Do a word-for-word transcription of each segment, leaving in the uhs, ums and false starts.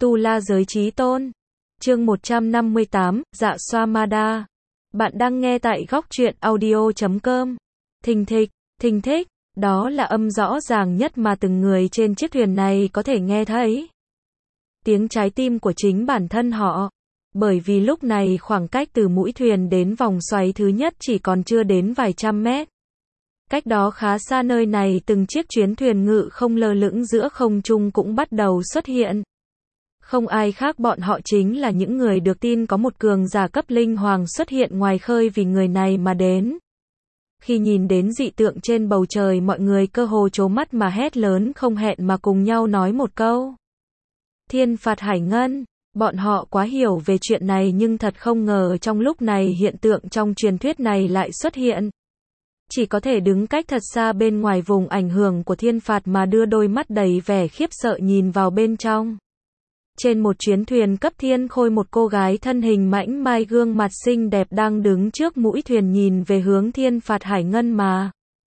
Tu La Giới Chí Tôn. Chương một trăm năm mươi tám, Dạ Xoa Ma Đa. Bạn đang nghe tại góc truyện audio chấm com. Thình thịch, thình thích, đó là âm rõ ràng nhất mà từng người trên chiếc thuyền này có thể nghe thấy. Tiếng trái tim của chính bản thân họ. Bởi vì lúc này khoảng cách từ mũi thuyền đến vòng xoáy thứ nhất chỉ còn chưa đến vài trăm mét. Cách đó khá xa nơi này từng chiếc chuyến thuyền ngự không lơ lửng giữa không trung cũng bắt đầu xuất hiện. Không ai khác bọn họ chính là những người được tin có một cường giả cấp linh hoàng xuất hiện ngoài khơi vì người này mà đến. Khi nhìn đến dị tượng trên bầu trời mọi người cơ hồ trố mắt mà hét lớn không hẹn mà cùng nhau nói một câu. Thiên phạt hải ngân. Bọn họ quá hiểu về chuyện này nhưng thật không ngờ trong lúc này hiện tượng trong truyền thuyết này lại xuất hiện. Chỉ có thể đứng cách thật xa bên ngoài vùng ảnh hưởng của thiên phạt mà đưa đôi mắt đầy vẻ khiếp sợ nhìn vào bên trong. Trên một chuyến thuyền cấp thiên khôi một cô gái thân hình mảnh mai gương mặt xinh đẹp đang đứng trước mũi thuyền nhìn về hướng thiên phạt hải ngân mà.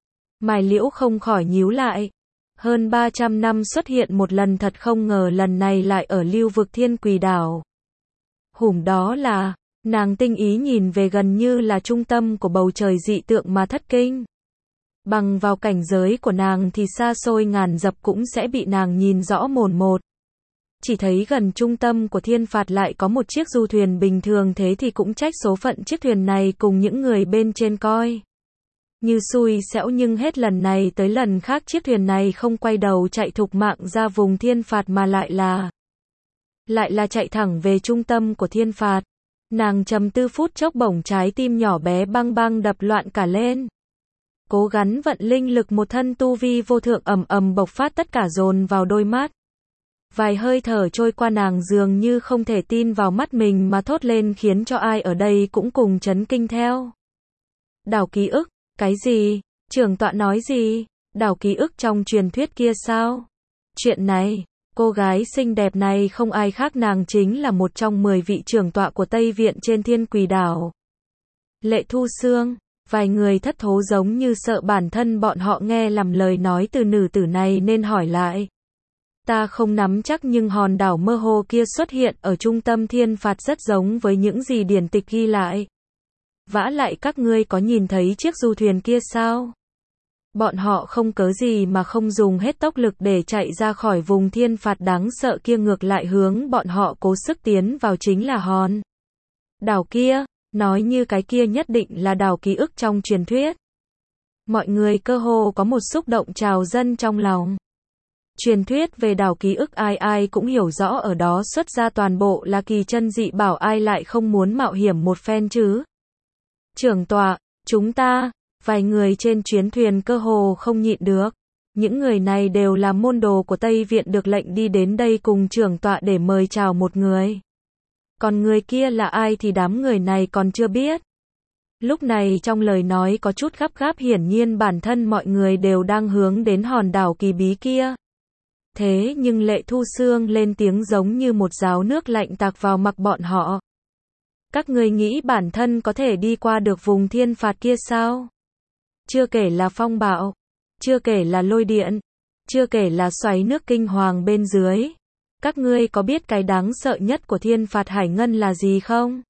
Mày liễu không khỏi nhíu lại. Hơn ba trăm năm xuất hiện một lần thật không ngờ lần này lại ở lưu vực thiên quỷ đảo. Hủm đó là, nàng tinh ý nhìn về gần như là trung tâm của bầu trời dị tượng mà thất kinh. Bằng vào cảnh giới của nàng thì xa xôi ngàn dặm cũng sẽ bị nàng nhìn rõ mồn một. Chỉ thấy gần trung tâm của thiên phạt lại có một chiếc du thuyền bình thường thế thì cũng trách số phận chiếc thuyền này cùng những người bên trên coi. Như xui xẻo nhưng hết lần này tới lần khác chiếc thuyền này không quay đầu chạy thục mạng ra vùng thiên phạt mà lại là lại là chạy thẳng về trung tâm của thiên phạt. Nàng trầm tư phút chốc bỗng trái tim nhỏ bé băng băng đập loạn cả lên. Cố gắng vận linh lực một thân tu vi vô thượng ầm ầm bộc phát tất cả dồn vào đôi mắt. Vài hơi thở trôi qua nàng dường như không thể tin vào mắt mình mà thốt lên khiến cho ai ở đây cũng cùng chấn kinh theo. Đảo ký ức. Cái gì? Trưởng tọa nói gì? Đảo ký ức trong truyền thuyết kia sao? Chuyện này, cô gái xinh đẹp này không ai khác nàng chính là một trong mười vị trưởng tọa của Tây Viện trên thiên quỷ đảo. Lệ Thu Xương, vài người thất thố giống như sợ bản thân bọn họ nghe lầm lời nói từ nữ tử này nên hỏi lại. Ta không nắm chắc nhưng hòn đảo mơ hồ kia xuất hiện ở trung tâm thiên phạt rất giống với những gì điển tịch ghi lại. Vả lại các ngươi có nhìn thấy chiếc du thuyền kia sao? Bọn họ không cớ gì mà không dùng hết tốc lực để chạy ra khỏi vùng thiên phạt đáng sợ kia ngược lại hướng bọn họ cố sức tiến vào chính là hòn đảo kia, nói như cái kia nhất định là đảo ký ức trong truyền thuyết. Mọi người cơ hồ có một xúc động trào dâng trong lòng. Truyền thuyết về đảo ký ức ai ai cũng hiểu rõ ở đó xuất ra toàn bộ là kỳ chân dị bảo ai lại không muốn mạo hiểm một phen chứ. Trưởng tọa, chúng ta, vài người trên chuyến thuyền cơ hồ không nhịn được. Những người này đều là môn đồ của Tây Viện được lệnh đi đến đây cùng trưởng tọa để mời chào một người. Còn người kia là ai thì đám người này còn chưa biết. Lúc này trong lời nói có chút gấp gáp hiển nhiên bản thân mọi người đều đang hướng đến hòn đảo kỳ bí kia. Thế nhưng Lệ Thu Xương lên tiếng giống như một gáo nước lạnh tạt vào mặt bọn họ. Các ngươi nghĩ bản thân có thể đi qua được vùng thiên phạt kia sao? Chưa kể là phong bạo, chưa kể là lôi điện, chưa kể là xoáy nước kinh hoàng bên dưới. Các ngươi có biết cái đáng sợ nhất của thiên phạt hải ngân là gì không?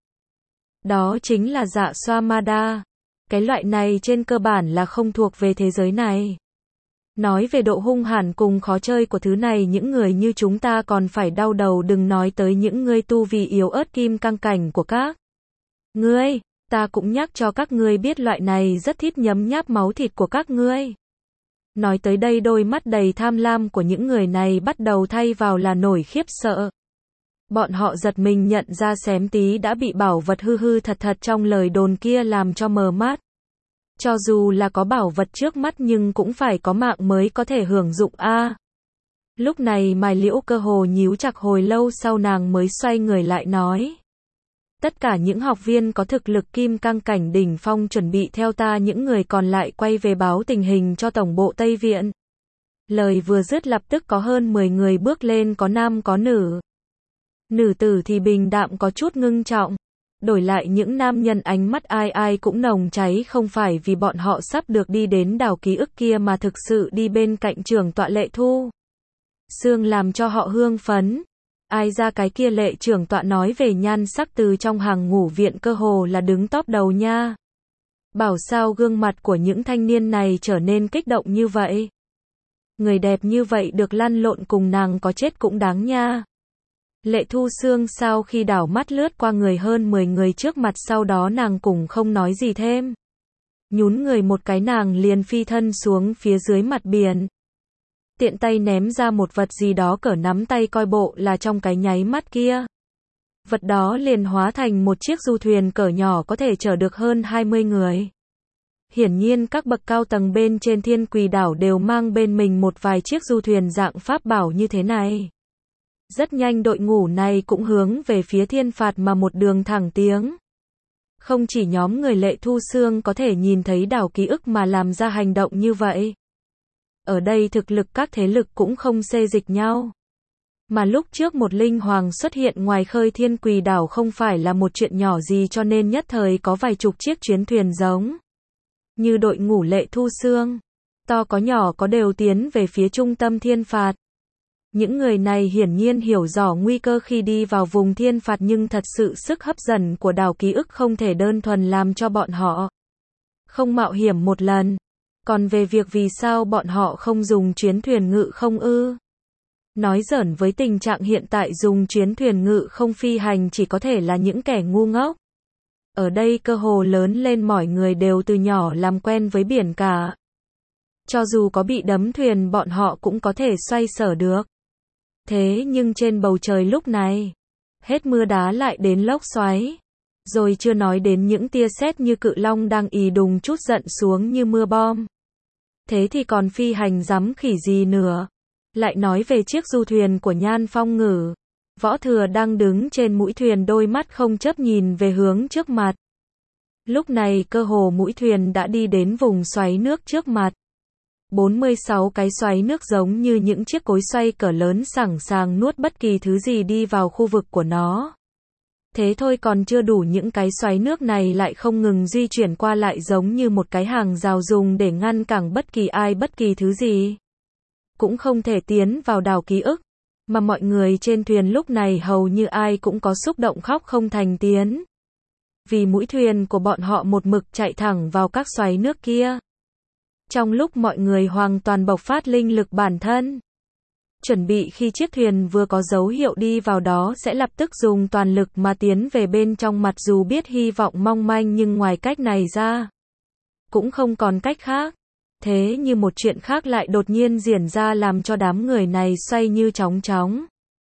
Đó chính là Dạ Xoa Ma Đa. Cái loại này trên cơ bản là không thuộc về thế giới này. Nói về độ hung hãn cùng khó chơi của thứ này những người như chúng ta còn phải đau đầu đừng nói tới những ngươi tu vì yếu ớt kim cang cảnh của các ngươi, ta cũng nhắc cho các ngươi biết loại này rất thích nhấm nháp máu thịt của các ngươi. Nói tới đây đôi mắt đầy tham lam của những người này bắt đầu thay vào là nổi khiếp sợ. Bọn họ giật mình nhận ra xém tí đã bị bảo vật hư hư thật thật trong lời đồn kia làm cho mờ mắt. Cho dù là có bảo vật trước mắt nhưng cũng phải có mạng mới có thể hưởng dụng a. À, lúc này Mai Liễu cơ hồ nhíu chặt hồi lâu sau nàng mới xoay người lại nói. Tất cả những học viên có thực lực kim cang cảnh đỉnh phong chuẩn bị theo ta những người còn lại quay về báo tình hình cho tổng bộ Tây Viện. Lời vừa dứt lập tức có hơn mười người bước lên có nam có nữ. Nữ tử thì bình đạm có chút ngưng trọng. Đổi lại những nam nhân ánh mắt ai ai cũng nồng cháy không phải vì bọn họ sắp được đi đến đảo ký ức kia mà thực sự đi bên cạnh trưởng tọa Lệ Thu Xương làm cho họ hương phấn. Ai ra cái kia lệ trưởng tọa nói về nhan sắc từ trong hàng ngũ viện cơ hồ là đứng top đầu nha. Bảo sao gương mặt của những thanh niên này trở nên kích động như vậy. Người đẹp như vậy được lăn lộn cùng nàng có chết cũng đáng nha. Lệ Thu Xương sau khi đảo mắt lướt qua người hơn mười người trước mặt sau đó nàng cũng không nói gì thêm. Nhún người một cái nàng liền phi thân xuống phía dưới mặt biển. Tiện tay ném ra một vật gì đó cỡ nắm tay coi bộ là trong cái nháy mắt kia. Vật đó liền hóa thành một chiếc du thuyền cỡ nhỏ có thể chở được hơn hai mươi người. Hiển nhiên các bậc cao tầng bên trên Thiên Quỳ đảo đều mang bên mình một vài chiếc du thuyền dạng pháp bảo như thế này. Rất nhanh đội ngũ này cũng hướng về phía Thiên Phạt mà một đường thẳng tiến. Không chỉ nhóm người Lệ Thu Xương có thể nhìn thấy đảo ký ức mà làm ra hành động như vậy. Ở đây thực lực các thế lực cũng không xê dịch nhau. Mà lúc trước một linh hoàng xuất hiện ngoài khơi Thiên Quỳ đảo không phải là một chuyện nhỏ gì cho nên nhất thời có vài chục chiếc chuyến thuyền giống như đội ngũ Lệ Thu Xương. To có nhỏ có đều tiến về phía trung tâm Thiên Phạt. Những người này hiển nhiên hiểu rõ nguy cơ khi đi vào vùng Thiên Phạt nhưng thật sự sức hấp dẫn của đảo ký ức không thể đơn thuần làm cho bọn họ không mạo hiểm một lần. Còn về việc vì sao bọn họ không dùng chuyến thuyền ngự không ư? Nói giỡn với tình trạng hiện tại dùng chuyến thuyền ngự không phi hành chỉ có thể là những kẻ ngu ngốc. Ở đây cơ hồ lớn lên mọi người đều từ nhỏ làm quen với biển cả. Cho dù có bị đắm thuyền bọn họ cũng có thể xoay sở được. Thế nhưng trên bầu trời lúc này, hết mưa đá lại đến lốc xoáy. Rồi chưa nói đến những tia sét như cự long đang ì đùng trút giận xuống như mưa bom. Thế thì còn phi hành dám khỉ gì nữa. Lại nói về chiếc du thuyền của Nhan Phong Ngử. Võ Thừa đang đứng trên mũi thuyền đôi mắt không chớp nhìn về hướng trước mặt. Lúc này cơ hồ mũi thuyền đã đi đến vùng xoáy nước trước mặt. bốn mươi sáu cái xoáy nước giống như những chiếc cối xoay cỡ lớn sẵn sàng nuốt bất kỳ thứ gì đi vào khu vực của nó. Thế thôi còn chưa đủ những cái xoáy nước này lại không ngừng di chuyển qua lại giống như một cái hàng rào dùng để ngăn cản bất kỳ ai bất kỳ thứ gì. Cũng không thể tiến vào đảo ký ức. Mà mọi người trên thuyền lúc này hầu như ai cũng có xúc động khóc không thành tiếng. Vì mũi thuyền của bọn họ một mực chạy thẳng vào các xoáy nước kia. Trong lúc mọi người hoàn toàn bộc phát linh lực bản thân. Chuẩn bị khi chiếc thuyền vừa có dấu hiệu đi vào đó sẽ lập tức dùng toàn lực mà tiến về bên trong mặc dù biết hy vọng mong manh nhưng ngoài cách này ra. Cũng không còn cách khác. Thế như một chuyện khác lại đột nhiên diễn ra làm cho đám người này xoay như chóng chóng.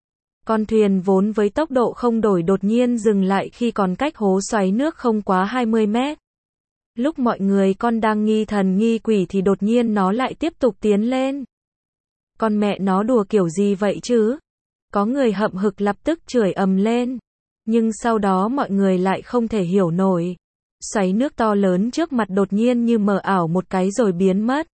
Con thuyền vốn với tốc độ không đổi đột nhiên dừng lại khi còn cách hố xoáy nước không quá hai mươi mét. Lúc mọi người con đang nghi thần nghi quỷ thì đột nhiên nó lại tiếp tục tiến lên. Con mẹ nó đùa kiểu gì vậy chứ? Có người hậm hực lập tức chửi ầm lên. Nhưng sau đó mọi người lại không thể hiểu nổi. Xoáy nước to lớn trước mặt đột nhiên như mờ ảo một cái rồi biến mất.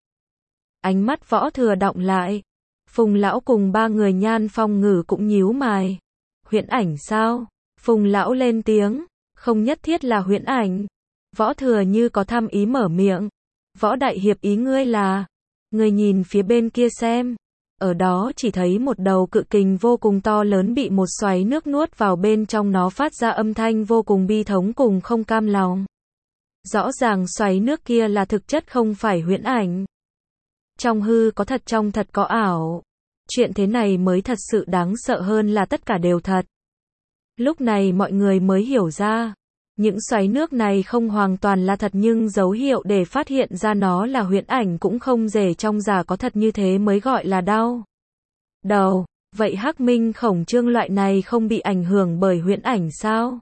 Ánh mắt Võ Thừa đọng lại. Phùng lão cùng ba người Nhan Phong Ngử cũng nhíu mày. Huyễn ảnh sao? Phùng lão lên tiếng. Không nhất thiết là huyễn ảnh. Võ Thừa như có thăm ý mở miệng. Võ đại hiệp ý ngươi là. Ngươi nhìn phía bên kia xem. Ở đó chỉ thấy một đầu cự kình vô cùng to lớn bị một xoáy nước nuốt vào bên trong nó phát ra âm thanh vô cùng bi thống cùng không cam lòng. Rõ ràng xoáy nước kia là thực chất không phải huyễn ảnh. Trong hư có thật trong thật có ảo. Chuyện thế này mới thật sự đáng sợ hơn là tất cả đều thật. Lúc này mọi người mới hiểu ra. Những xoáy nước này không hoàn toàn là thật nhưng dấu hiệu để phát hiện ra nó là huyễn ảnh cũng không dễ trong giả có thật như thế mới gọi là đau đầu. Vậy Hắc Minh Khổng Trương loại này không bị ảnh hưởng bởi huyễn ảnh sao?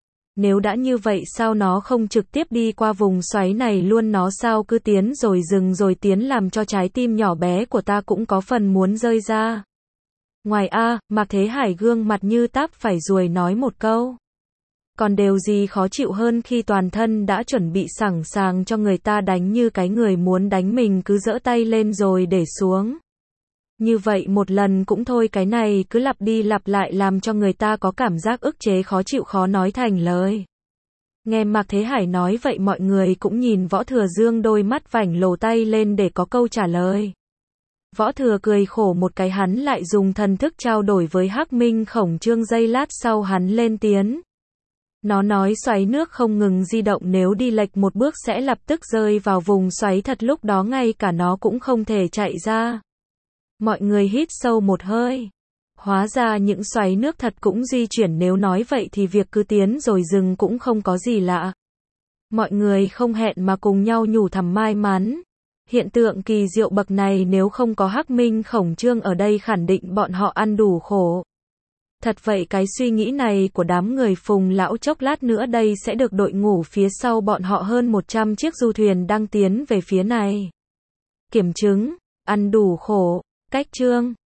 Nếu đã như vậy sao nó không trực tiếp đi qua vùng xoáy này luôn nó sao cứ tiến rồi dừng rồi tiến làm cho trái tim nhỏ bé của ta cũng có phần muốn rơi ra. Ngoài a, Mạc Thế Hải gương mặt như táp phải ruồi nói một câu. Còn điều gì khó chịu hơn khi toàn thân đã chuẩn bị sẵn sàng cho người ta đánh như cái người muốn đánh mình cứ giơ tay lên rồi để xuống. Như vậy một lần cũng thôi cái này cứ lặp đi lặp lại làm cho người ta có cảm giác ức chế khó chịu khó nói thành lời. Nghe Mạc Thế Hải nói vậy mọi người cũng nhìn Võ Thừa Dương đôi mắt vảnh lồ tay lên để có câu trả lời. Võ Thừa cười khổ một cái, hắn lại dùng thần thức trao đổi với Hắc Minh Khổng Trương, giây lát sau hắn lên tiếng. Nó nói xoáy nước không ngừng di động, nếu đi lệch một bước sẽ lập tức rơi vào vùng xoáy thật, lúc đó ngay cả nó cũng không thể chạy ra. Mọi người hít sâu một hơi. Hóa ra những xoáy nước thật cũng di chuyển, nếu nói vậy thì việc cứ tiến rồi dừng cũng không có gì lạ. Mọi người không hẹn mà cùng nhau nhủ thầm may mắn. Hiện tượng kỳ diệu bậc này nếu không có Hắc Minh Khổng Trương ở đây khẳng định bọn họ ăn đủ khổ. Thật vậy, cái suy nghĩ này của đám người Phùng lão chốc lát nữa đây sẽ được đội ngũ phía sau bọn họ hơn một trăm chiếc du thuyền đang tiến về phía này. Kiểm chứng, ăn đủ khổ, cách chương